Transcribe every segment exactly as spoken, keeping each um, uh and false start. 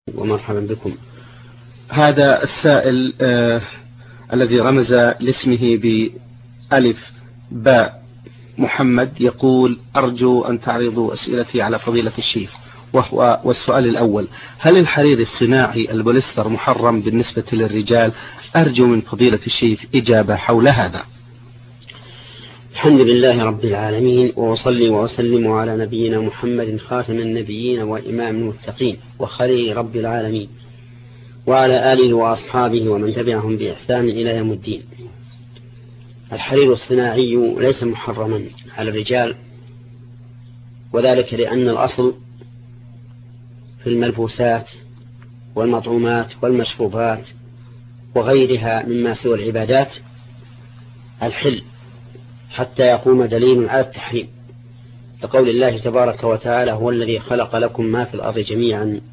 ومرحبا بكم. هذا السائل آه الذي رمز لاسمه بألف باء محمد يقول: أرجو أن تعرضوا أسئلتي على فضيلة الشيخ. وهو والسؤال الأول: هل الحرير الصناعي البوليستر محرم بالنسبة للرجال؟ أرجو من فضيلة الشيخ إجابة حول هذا. الحمد لله رب العالمين، وأصلي وأسلم على نبينا محمد خاتم النبيين وإمام المتقين وخليل رب العالمين، وعلى آله وأصحابه ومن تبعهم بإحسان إلى يوم الدين. الحرير الصناعي ليس محرما على الرجال، وذلك لأن الأصل في الملبوسات والمطعومات والمشروبات وغيرها مما سوى العبادات الحل، حتى يقوم دليل على التحريم، لقول الله تبارك وتعالى: هو الذي خلق لكم ما في الأرض جميعا.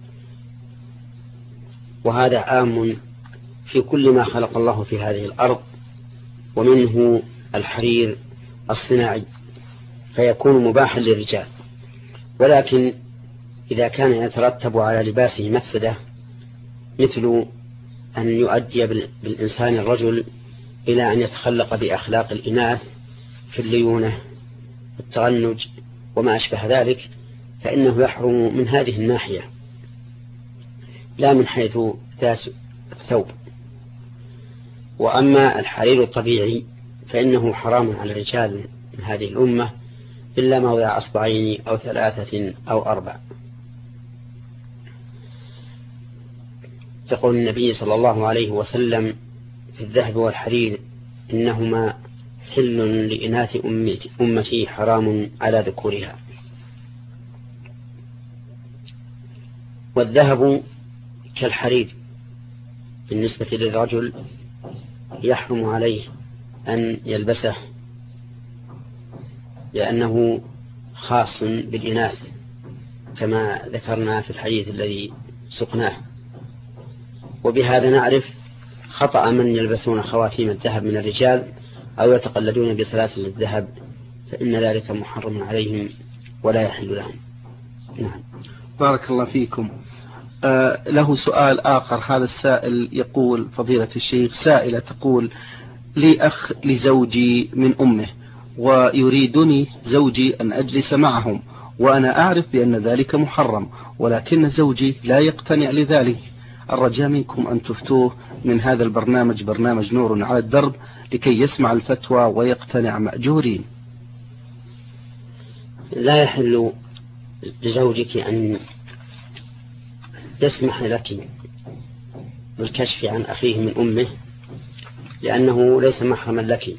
وهذا عام في كل ما خلق الله في هذه الأرض، ومنه الحرير الصناعي، فيكون مباحا للرجال. ولكن إذا كان يترتب على لباسه مفسدة، مثل أن يؤدي بالإنسان الرجل إلى أن يتخلق بأخلاق الإناث في الليونة التغنج وما أشبه ذلك، فإنه يحرم من هذه الناحية، لا من حيث ذات الثوب. وأما الحرير الطبيعي فإنه حرام على الرجال من هذه الأمة إلا موضع أصبعين أو ثلاثة أو أربع. تقول النبي صلى الله عليه وسلم في الذهب والحرير: إنهما حل لإناث أمتي حرام على ذكورها. والذهب كالحرير بالنسبة للرجل يحرم عليه أن يلبسه، لأنه خاص بالإناث كما ذكرنا في الحديث الذي سقناه. وبهذا نعرف خطأ من يلبسون خواتيم الذهب من الرجال أو يتقلدون بسلاسل الذهب، فإن ذلك محرم عليهم ولا يحل لهم. نعم. بارك الله فيكم. آه له سؤال آخر. هذا السائل يقول: فضيلة الشيخ، سائلة تقول: لي أخ لزوجي من أمه، ويريدني زوجي أن أجلس معهم، وأنا أعرف بأن ذلك محرم، ولكن زوجي لا يقتنع لذلك. الرجاء منكم أن تفتوه من هذا البرنامج، برنامج نور على الدرب، لكي يسمع الفتوى ويقتنع مأجورين. لا يحل لزوجك أن يسمح لك بالكشف عن أخيه من أمه، لأنه ليس محرما لك،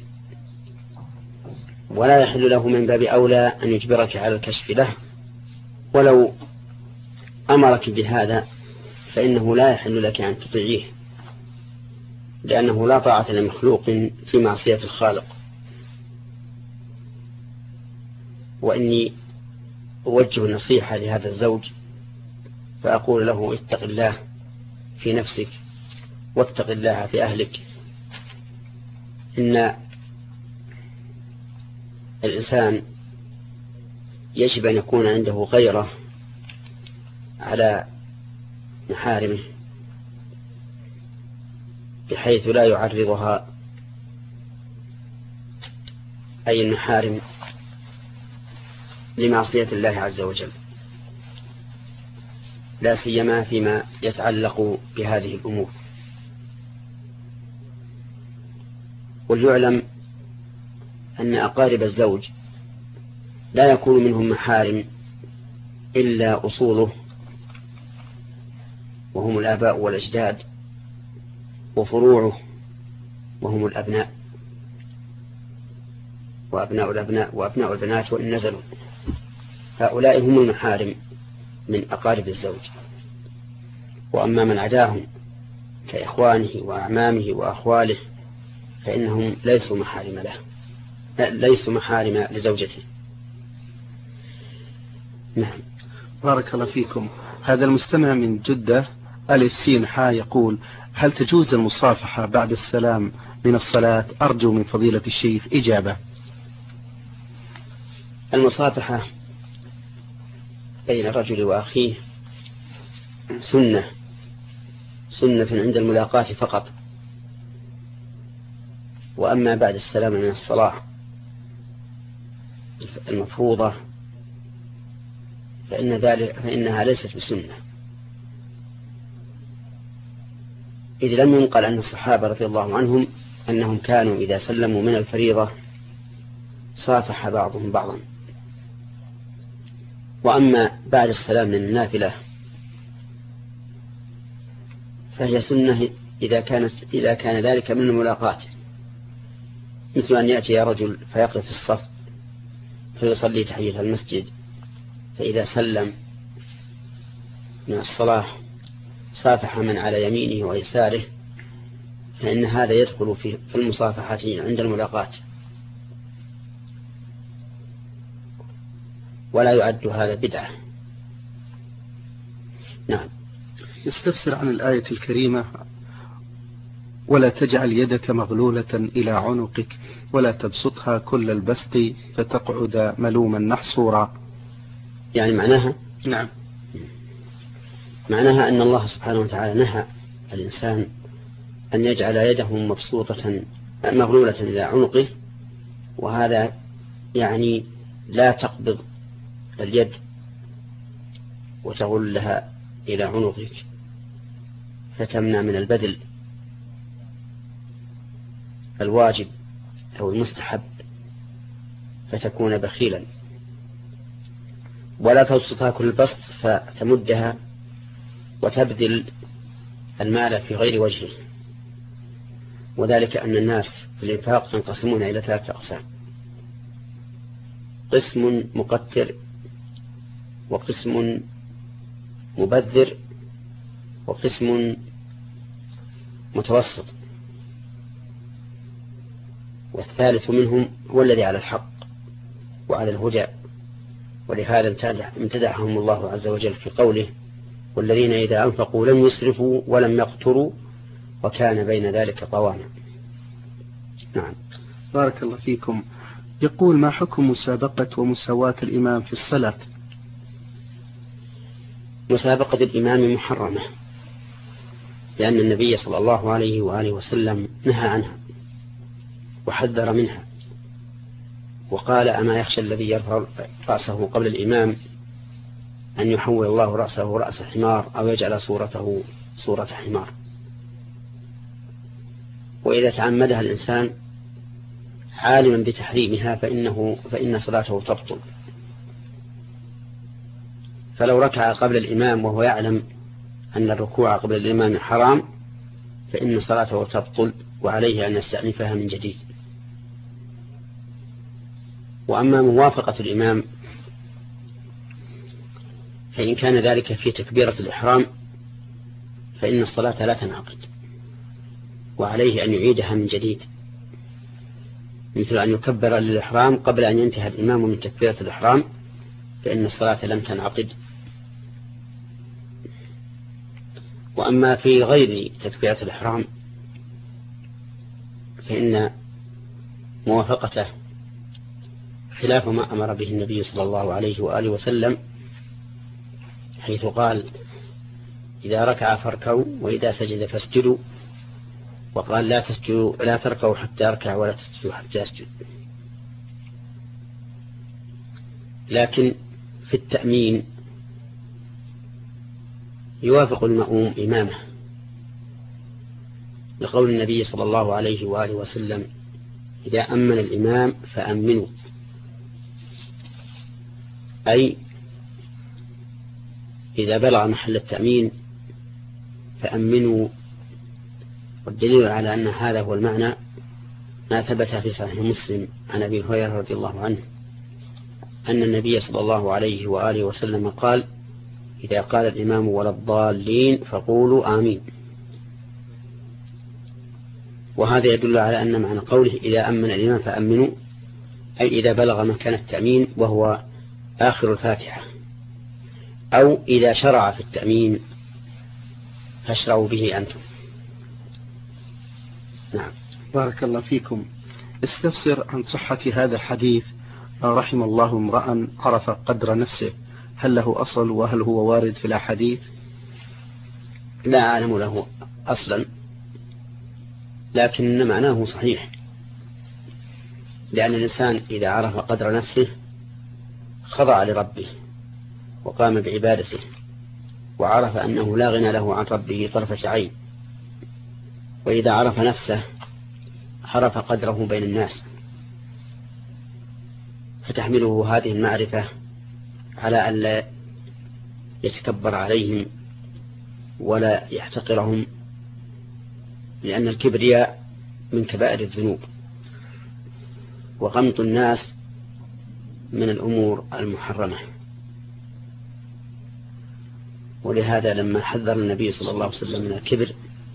ولا يحل له من باب أولى أن يجبرك على الكشف له. ولو أمرك بهذا فإنه لا يحل لك أن تطيعيه، لأنه لا طاعة لمخلوق في معصية الخالق. وإني أوجه نصيحة لهذا الزوج، فأقول له: اتق الله في نفسك واتق الله في أهلك. إن الإنسان يجب أن يكون عنده غيرة على محارمه، بحيث لا يعرضها، أي المحارم، لمعصية الله عز وجل، لا سيما فيما يتعلق بهذه الأمور. وليعلم أن أقارب الزوج لا يكون منهم محارم إلا أصوله، وهم الآباء والأجداد، وفروعه وهم الأبناء وأبناء الأبناء وأبناء البنات وإن نزلوا، هؤلاء هم المحارم من أقارب الزوج. وأما من عداهم كإخوانه وأعمامه وأخواله فإنهم ليسوا محارم له، ليسوا محارم لزوجته. نعم. بارك الله فيكم. هذا المستمع من جدة ألف سين حا يقول: هل تجوز المصافحة بعد السلام من الصلاة؟ أرجو من فضيلة الشيخ إجابة. المصافحة بين الرجل وأخيه سنة سنة عند الملاقاة فقط. وأما بعد السلام من الصلاة المفروضة فإن ذلك فإنها ليست بسنة، إذ لم ينقل عن الصحابة رضي الله عنهم أنهم كانوا إذا سلموا من الفريضة صافح بعضهم بعضا. وأما بعد السلام من النافلة فهي سنة إذا كانت إذا كان ذلك من الملاقاة، مثل أن يأتي رجل فيقف في الصف فيصلي تحية المسجد، فإذا سلم من الصلاة صافح من على يمينه ويساره، فإن هذا يدخل في المصافحة عند الملاقاة، ولا يعد هذا بدعة. نعم. يستفسر عن الآية الكريمة: ولا تجعل يدك مغلولة إلى عنقك ولا تبسطها كل البسط فتقعد ملوما محصورا. يعني معناها نعم معناها أن الله سبحانه وتعالى نهى الإنسان أن يجعل يده مبسوطة مغلولة إلى عنقه، وهذا يعني لا تقبض اليد وتغلها إلى عنقك فتمنع من البذل الواجب أو المستحب فتكون بخيلا، ولا تبسطها كل البسط فتمدها وتبذل المال في غير وجهه. وذلك أن الناس في الإنفاق ينقسمون إلى ثلاثة أقسام: قسم مقتر، وقسم مبذر، وقسم متوسط، والثالث منهم هو الذي على الحق وعلى الهدى. ولهذا امتدحهم الله عز وجل في قوله: والذين إذا أنفقوا لم يسرفوا ولم يقتروا وكان بين ذلك قواما. نعم. بارك الله فيكم. يقول: ما حكم مسابقة ومساواة الإمام في الصلاة؟ مسابقة الإمام محرمة، لأن النبي صلى الله عليه وآله وسلم نهى عنها وحذر منها، وقال: أما يخشى الذي يرفع رأسه قبل الإمام أن يحول الله رأسه رأس حمار أو يجعل صورته صورة حمار. وإذا تعمدها الإنسان عالما بتحريمها فإنه فإن صلاته تبطل. فلو ركع قبل الإمام وهو يعلم أن الركوع قبل الإمام حرام فإن صلاته تبطل، وعليه أن يستأنفها من جديد. وأما موافقة الإمام فإن كان ذلك في تكبيرة الإحرام فإن الصلاة لا تنعقد، وعليه أن يعيدها من جديد، مثل أن يكبر للإحرام قبل أن ينتهي الإمام من تكبيرة الإحرام فإن الصلاة لم تنعقد. وأما في غير تكبيرة الإحرام فإن موافقته خلاف ما أمر به النبي صلى الله عليه وآله وسلم، حيث قال: إذا ركع فاركعوا وإذا سجد فاسجدوا، وقال: لا تسجدوا لا تركعوا حتى أركع ولا تسجدوا حتى أسجد. لكن في التأمين يوافق المأموم إمامه، لقول النبي صلى الله عليه وآله وسلم: إذا أمن الإمام فأمنوا، أي إذا بلغ محل التأمين فأمنوا. والدليل على أن هذا هو المعنى ما ثبت في صحيح مسلم عن أبي هريرة رضي الله عنه أن النبي صلى الله عليه وآله وسلم قال: إذا قال الإمام ولا الضالين فقولوا آمين. وهذا يدل على أن معنى قوله إذا أمن الإمام فأمنوا أي إذا بلغ مكان التأمين وهو آخر الفاتحة، أو إذا شرع في التأمين فاشرعوا به أنتم. نعم. بارك الله فيكم. استفسر عن صحة هذا الحديث: رحم الله امرأ عرف قدر نفسه، هل له أصل وهل هو وارد في الأحاديث؟ لا أعلم له أصلا، لكن معناه صحيح، لأن الإنسان إذا عرف قدر نفسه خضع لربه وقام بعبادته، وعرف أنه لا غنى له عن ربه طرفة عين، وإذا عرف نفسه عرف قدره بين الناس، فتحمله هذه المعرفة على أن لا يتكبر عليهم ولا يحتقرهم، لأن الكبرياء من كبائر الذنوب، وغمط الناس من الأمور المحرمة. ولهذا لما حذر النبي صلى الله عليه وسلم من الكبر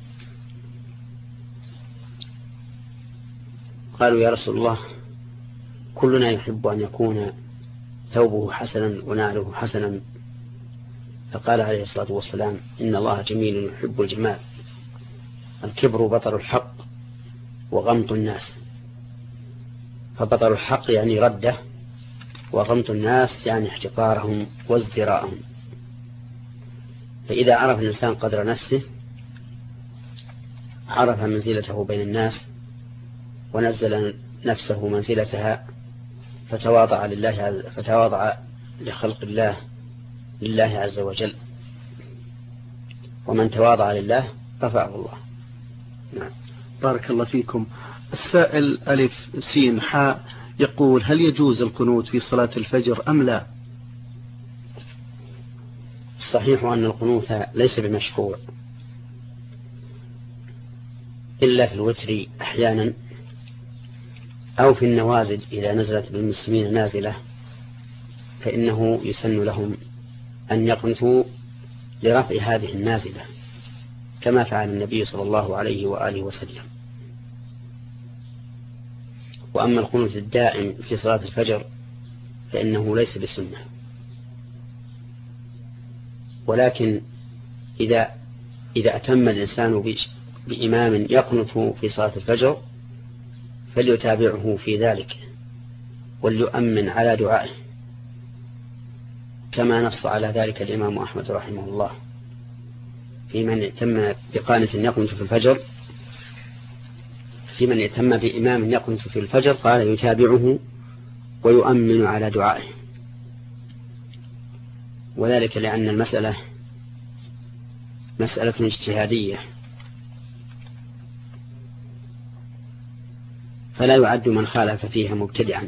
قالوا يا رسول الله كلنا يحب أن يكون ثوبه حسنا ونعله حسنا، فقال عليه الصلاة والسلام إن الله جميل يحب الجمال، الكبر بطر الحق وغمط الناس، فبطر الحق يعني رده، وغمط الناس يعني احتقارهم وازدراءهم. فإذا عرف الإنسان قدر نفسه عرف منزلته بين الناس ونزل نفسه منزلتها، فتواضع لله فتواضع لخلق الله لله عز وجل، ومن تواضع لله رفعه الله. نعم. بارك الله فيكم. السائل ألف سين حاء يقول هل يجوز القنوت في صلاة الفجر أم لا؟ الصحيح أن القنوت ليس بمشروع إلا في الوتر أحيانا، أو في النوازل إذا نزلت بالمسلمين نازلة فإنه يسن لهم أن يقنتوا لرفع هذه النازلة كما فعل النبي صلى الله عليه وآله وسلم. وأما القنوت الدائم في صلاة الفجر فإنه ليس بسنة، ولكن إذا إذا أتم الإنسان بإمام يقنت في صلاة الفجر فليتابعه في ذلك وليؤمن على دعائه، كما نص على ذلك الإمام أحمد رحمه الله في من يتم بقانت يقنت في الفجر، في من يتم بإمام يقنت في الفجر قال يتابعه ويؤمن على دعائه، وذلك لأن المسألة مسألة اجتهادية، فلا يعد من خالف فيها مبتدعا،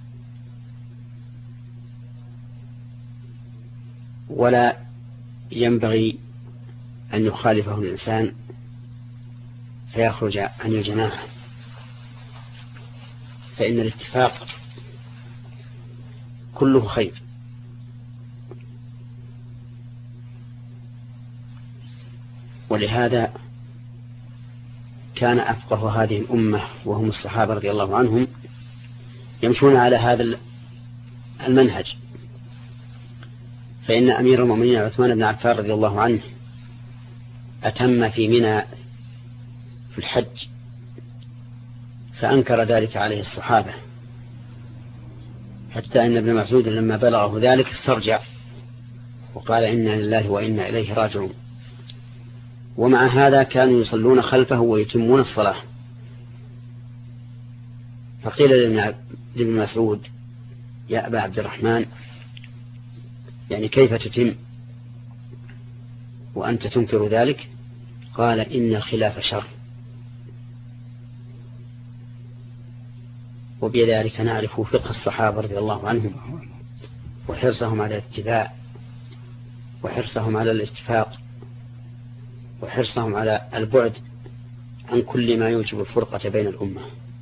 ولا ينبغي أن يخالفه الإنسان فيخرج عن الجماعة، فإن الاتفاق كله خير. ولهذا كان أفقه هذه الأمة وهم الصحابة رضي الله عنهم يمشون على هذا المنهج، فإن أمير المؤمنين عثمان بن عفان رضي الله عنه أتم في منى في الحج، فأنكر ذلك عليه الصحابة، حتى إن ابن مسعود لما بلغه ذلك استرجع وقال إنا لله وإنا إليه راجعون. ومع هذا كانوا يصلون خلفه ويتمون الصلاة، فقيل لابن مسعود يا أبا عبد الرحمن يعني كيف تتم وأنت تنكر ذلك؟ قال إن الخلاف شر، وبذلك نعرف فقه الصحابة رضي الله عنهم وحرصهم على الاتباع وحرصهم على الاتفاق وحرصهم على البعد عن كل ما يوجب الفرقة بين الأمة.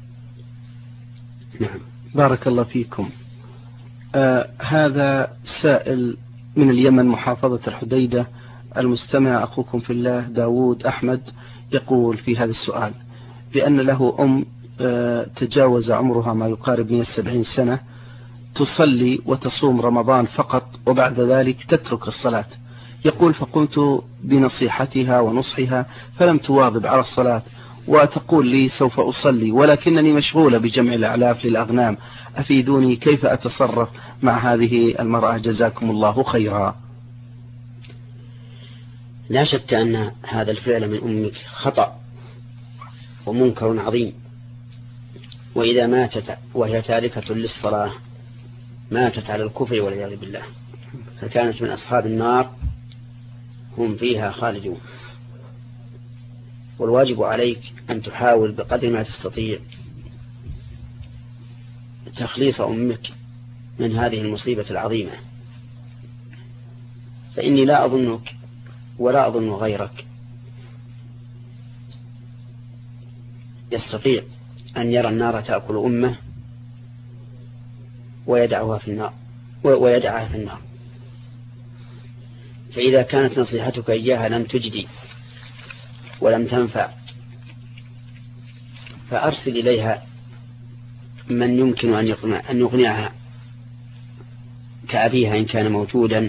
نعم. بارك الله فيكم. آه هذا سائل من اليمن محافظة الحديدة، المستمع أخوكم في الله داود أحمد، يقول في هذا السؤال بأن له أم آه تجاوز عمرها ما يقارب من السبعين سنة، تصلي وتصوم رمضان فقط وبعد ذلك تترك الصلاة. يقول فقمت بنصيحتها ونصحها فلم تواظب على الصلاة، وتقول لي سوف أصلي ولكنني مشغولة بجمع الأعلاف للأغنام، أفيدوني كيف أتصرف مع هذه المرأة جزاكم الله خيرا. لا شك أن هذا الفعل من أمك خطأ ومنكر عظيم، وإذا ماتت وهي تاركة للصلاة ماتت على الكفر والعياذ بالله، فكانت من أصحاب النار هم فيها خالدون. والواجب عليك أن تحاول بقدر ما تستطيع تخليص أمك من هذه المصيبة العظيمة، فإني لا أظنك ولا أظن غيرك يستطيع أن يرى النار تأكل أمه ويدعها في النار ويدعها في النار. فإذا كانت نصيحتك إياها لم تجدي ولم تنفع فأرسل إليها من يمكن أن يقنع أن يقنعها كأبيها إن كان موجودا،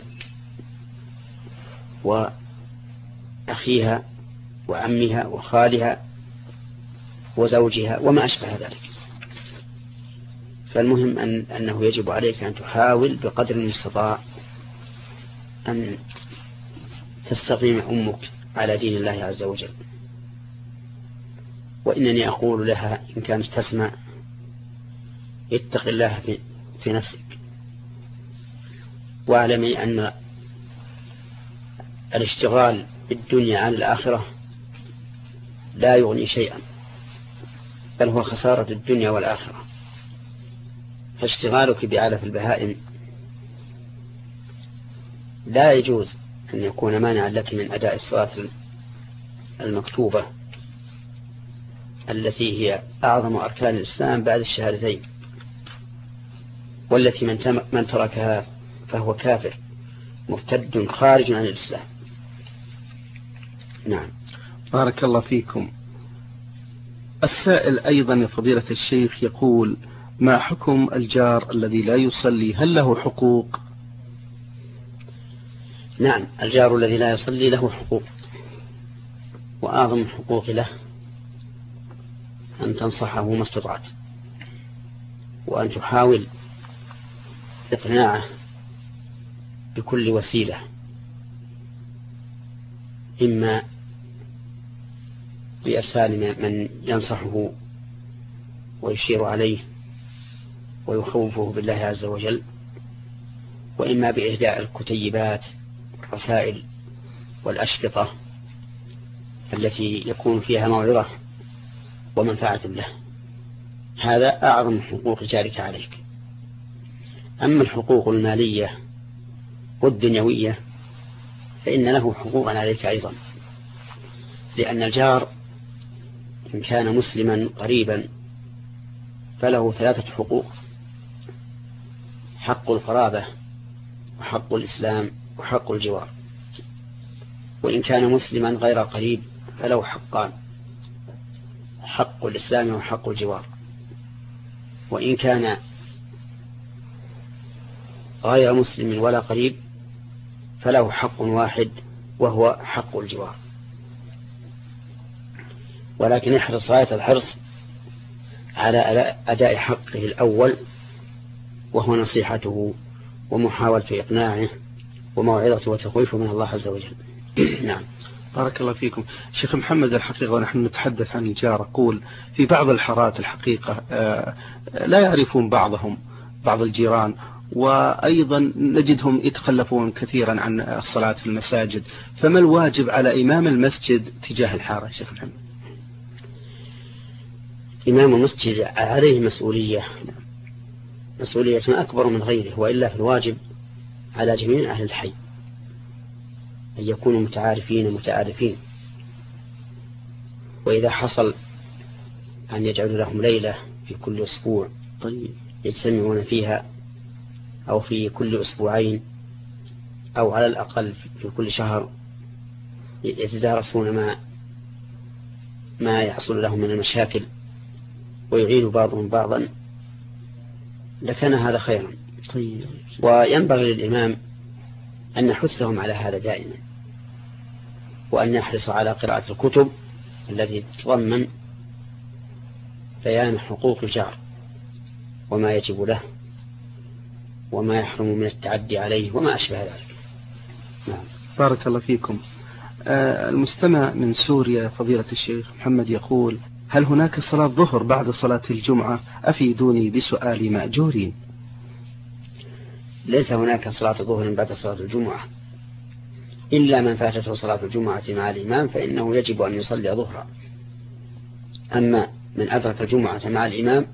وأخيها وعمها وخالها وزوجها وما أشبه ذلك. فالمهم أن أنه يجب عليك أن تحاول بقدر المستطاع أن تستقيم أمك على دين الله عز وجل. وإنني أقول لها إن كانت تسمع اتق الله في, في نفسك، واعلمي أن الاشتغال بالدنيا عن الآخرة لا يغني شيئا، بل هو خسارة الدنيا والآخرة. فاشتغالك بعلف البهائم لا يجوز أن يكون مانعا لك من أداء الصلاة المكتوبة التي هي أعظم أركان الإسلام بعد الشهادتين، والتي من, من تركها فهو كافر مرتد خارج عن الإسلام. نعم. بارك الله فيكم. السائل أيضا يا فضيلة الشيخ يقول: ما حكم الجار الذي لا يصلي، هل له حقوق؟ نعم، الجار الذي لا يصلي له حقوق، وأعظم الحقوق له أن تنصحه ما استطعت، وأن تحاول إقناعه بكل وسيلة، إما بإرسال من ينصحه ويشير عليه ويخوفه بالله عز وجل، وإما بإهداء الكتيبات والرسائل والأشرطة التي يكون فيها موعظة ومنفعة له. هذا أعظم حقوق جارك عليك. أما الحقوق المالية والدنيوية فإن له حقوقا عليك أيضا، لأن الجار إن كان مسلما قريبا فله ثلاثة حقوق: حق القرابة وحق الإسلام وحق الجوار. وإن كان مسلما غير قريب فله حقان: حق الإسلام وحق الجوار. وإن كان غير مسلم ولا قريب فله حق واحد وهو حق الجوار. ولكن احرص غاية الحرص على أداء حقه الأول، وهو نصيحته ومحاولة إقناعه وموعظته وتخويفه من الله عز وجل. نعم. بارك الله فيكم. شيخ محمد، الحقيقة ونحن نتحدث عن الجار أقول في بعض الحارات الحقيقة لا يعرفون بعضهم بعض الجيران، وأيضا نجدهم يتخلفون كثيرا عن الصلاة في المساجد، فما الواجب على إمام المسجد تجاه الحارة شيخ محمد؟ إمام المسجد عليه مسؤولية مسؤولية أكبر من غيره، وإلا في الواجب على جميع أهل الحي أن يكونوا متعارفين متعارفين. وإذا حصل أن يجعلوا لهم ليلة في كل أسبوع طيب يجتمعون فيها، أو في كل أسبوعين، أو على الأقل في كل شهر يتدارسون ما ما يحصل لهم من المشاكل ويعين بعضهم بعضا، لكان هذا خيرا. طيب. وينبغي للإمام أن نحثهم على هذا دائما، وأن يحرص على قراءة الكتب التي تتضمن بيان حقوق الجار وما يجب له وما يحرم من التعدي عليه وما أشبه ذلك. نعم. بارك الله فيكم. المستمع من سوريا فضيلة الشيخ محمد يقول: هل هناك صلاة ظهر بعد صلاة الجمعة؟ أفيدوني بسؤالي مأجورين. ليس هناك صلاة ظهر بعد صلاة الجمعة، إلا من فاتته صلاة الجمعة مع الإمام فإنه يجب أن يصلي ظهرا. أما من أدرك الجمعة مع الإمام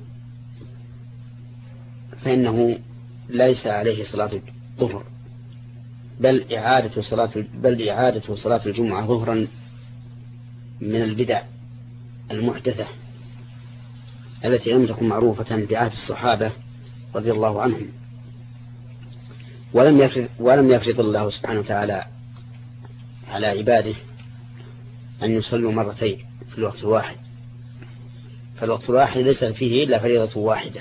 فإنه ليس عليه صلاة الظهر، بل إعادة صلاة بل إعادة صلاة الجمعة ظهرا من البدع المحدثة التي لم تكن معروفة بعهد الصحابة رضي الله عنهم. ولم يفرض ولم يفرض الله سبحانه وتعالى على عباده أن يصلوا مرتين في الوقت الواحد، فالوقت الواحد ليس فيه إلا فريضة واحدة.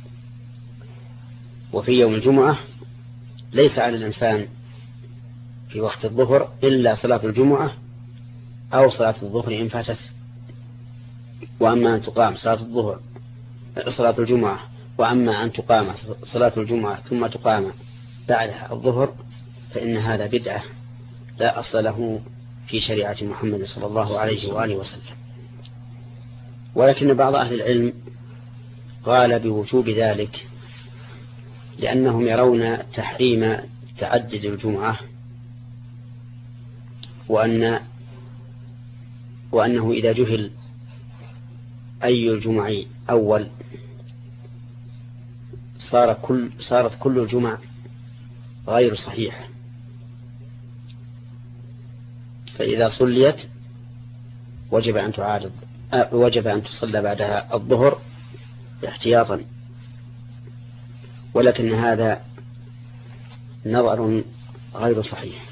وفي يوم الجمعة ليس على الإنسان في وقت الظهر إلا صلاة الجمعة أو صلاة الظهر إن فاتته. وأما أن تقام صلاة الظهر صلاة الجمعة وأما أن تقام صلاة الجمعة ثم تقام بعدها الظهر فإن هذا بدعة لا أصل له في شريعة محمد صلى الله عليه وآله وسلم. ولكن بعض أهل العلم قال بوجوب ذلك لأنهم يرون تحريم تعدد الجمعة، وأن وأنه إذا جهل أي الجمع أول صار كل صارت كل الجمع غير صحيحة، فإذا صليت وجب أن تعارض وجب أن تصلى بعدها الظهر احتياطا. ولكن هذا نظر غير صحيح،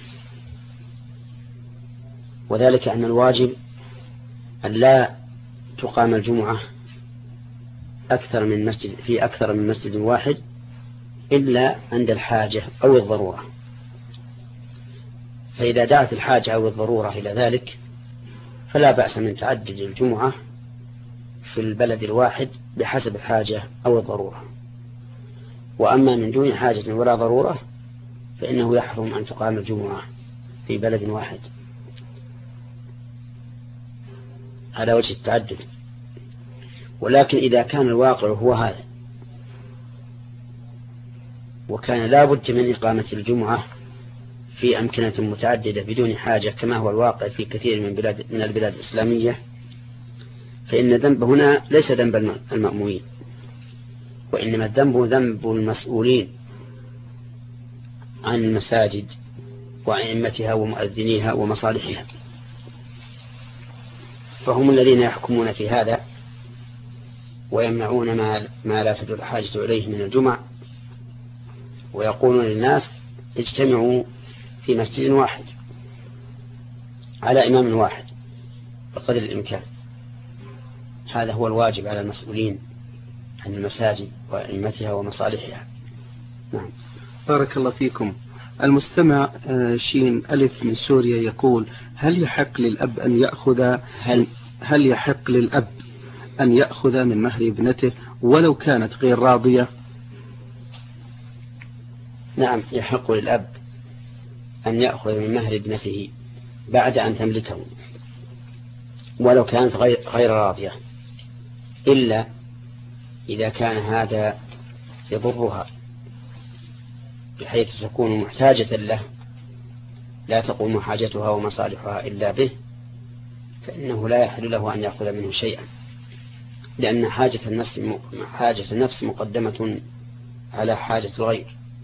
وذلك أن الواجب أن لا تقام الجمعة أكثر من مسجد في أكثر من مسجد واحد إلا عند الحاجة أو الضرورة. فإذا دعت الحاجة أو الضرورة إلى ذلك فلا بأس من تعدد الجمعة في البلد الواحد بحسب الحاجة أو الضرورة. وأما من دون حاجة ولا ضرورة فإنه يحرم أن تقام الجمعة في بلد واحد على وجه التعدد. ولكن إذا كان الواقع هو هذا وكان لا بد من إقامة الجمعة في أمكنة متعددة بدون حاجة كما هو الواقع في كثير من بلاد من البلاد الإسلامية، فإن الذنب هنا ليس ذنب المأمومين، وإنما الذنب ذنب المسؤولين عن المساجد وأئمتها ومؤذنيها ومصالحها، فهم الذين يحكمون في هذا ويمنعون ما, ما لا تدل الحاجة إليه من الجمع، ويقولون للناس اجتمعوا في مسجد واحد على إمام واحد بقدر الإمكان. هذا هو الواجب على المسؤولين عن المساجد وأئمتها ومصالحها. نعم. بارك الله فيكم. المستمع شين ألف من سوريا يقول: هل يحق للأب أن يأخذ هل هل يحق للأب أن يأخذ من مهر ابنته ولو كانت غير راضية؟ نعم، يحق للأب أن يأخذ من مهر ابنته بعد أن تملكه ولو كانت غير راضية، إلا إذا كان هذا يضرها بحيث تكون محتاجة له لا تقوم حاجتها ومصالحها إلا به، فإنه لا يحل له أن يأخذ منه شيئا، لأن حاجة النفس حاجة النفس مقدمة على حاجة الغير.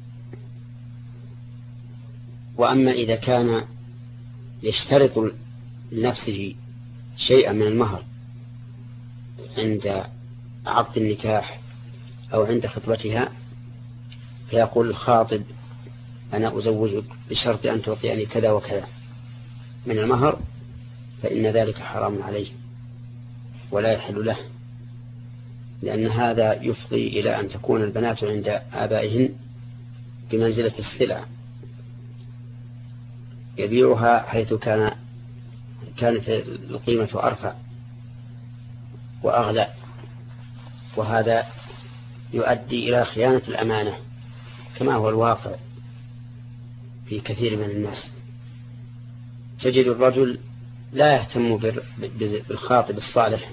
وأما إذا كان يشترط لنفسه شيئا من المهر عند عقد النكاح أو عند خطبتها فيقول الخاطب: أنا أزوجك بشرط أن تعطيني كذا وكذا من المهر، فإن ذلك حرام عليه ولا يحل له، لأن هذا يفضي إلى أن تكون البنات عند آبائهن بمنزلة السلع يبيعها حيث كان كانت القيمة أرفع وأغلى، وهذا يؤدي إلى خيانة الأمانة كما هو الواقع في كثير من الناس. تجد الرجل لا يهتم بالخاطب الصالح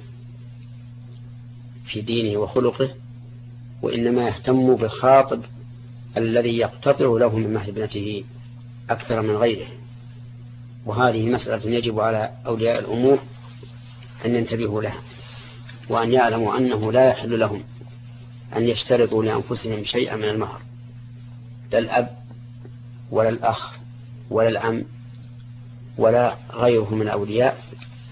في دينه وخلقه، وإنما يهتم بالخاطب الذي يقتطع له من مهر ابنته أكثر من غيره. وهذه مسألة يجب على أولياء الأمور أن ينتبهوا لها، وأن يعلموا أنه لا يحل لهم أن يشترطوا لأنفسهم شيئا من المهر، لا الأب ولا الأخ ولا العم ولا غيره من الأولياء.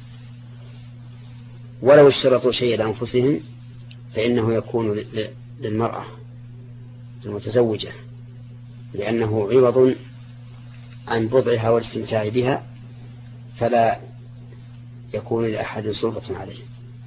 ولو اشترطوا شيئا لأنفسهم فإنه يكون للمرأة المتزوجة، لأنه عوض عن بضعها والاستمتاع بها، فلا يكون لأحد سلطة عليه.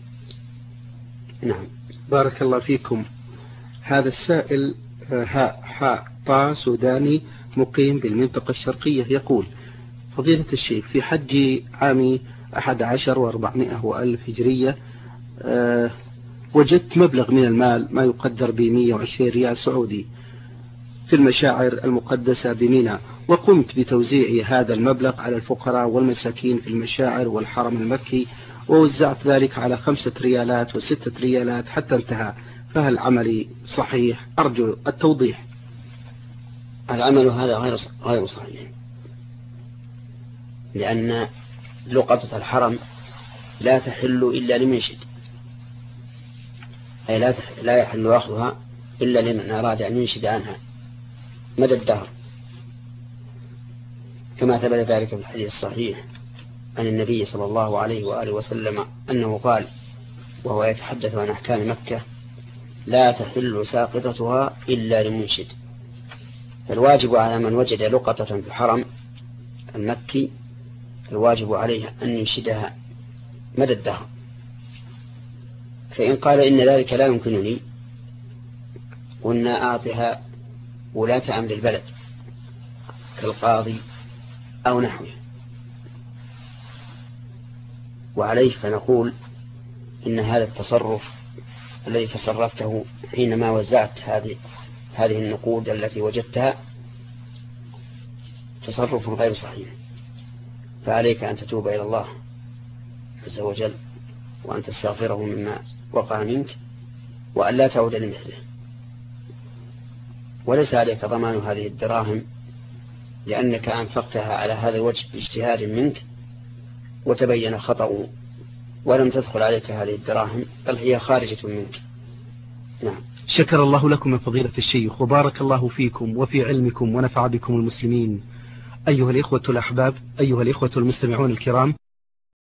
نعم. بارك الله فيكم. هذا السائل هاء حاء طا سوداني مقيم بالمنطقة الشرقية يقول: فضيلة الشيخ، في حج عام أحد عشر وأربعمائة وألف هجرية أه وجدت مبلغ من المال ما يقدر بمئة وعشرين ريال سعودي في المشاعر المقدسة بمنى، وقمت بتوزيع هذا المبلغ على الفقراء والمساكين في المشاعر والحرم المكي، ووزعت ذلك على خمسة ريالات وستة ريالات حتى انتهى، فهل عملي صحيح؟ أرجو التوضيح. العمل هذا غير غير صحيح، لأن لقطة الحرم لا تحل إلا لمنشد، أي لا لا يحل أخذها إلا لمن أراد أن ينشد عنها مدى الدهر، كما ثبت ذلك في الحديث الصحيح عن النبي صلى الله عليه وآله وسلم أنه قال وهو يتحدث عن أحكام مكة: لا تحل ساقطتها إلا لمنشد. فالواجب على من وجد لقطة في الحرم المكي الواجب عليه أن ينشدها مدى الدهر. فإن قال إن ذلك لا يمكنني، قلنا أعطها ولاة أمر البلد كالقاضي أو نحوه، وعليه فنقول إن هذا التصرف الذي تصرفته حينما وزعت هذه هذه النقود التي وجدتها تصرف غير صحيح، فعليك أن تتوب إلى الله عز وجل وأن تستغفره مما وقع منك، وأن لا تعود لمثله. وليس عليك ضمان هذه الدراهم، لأنك أنفقتها على هذا الوجه باجتهاد منك وتبين خطأ، ولم تدخل عليك هذه الدراهم، بل هي خارجة منك. نعم. شكر الله لكم من فضيلة الشيخ، وبارك الله فيكم وفي علمكم ونفع بكم المسلمين. أيها الإخوة الأحباب، أيها الإخوة المستمعون الكرام،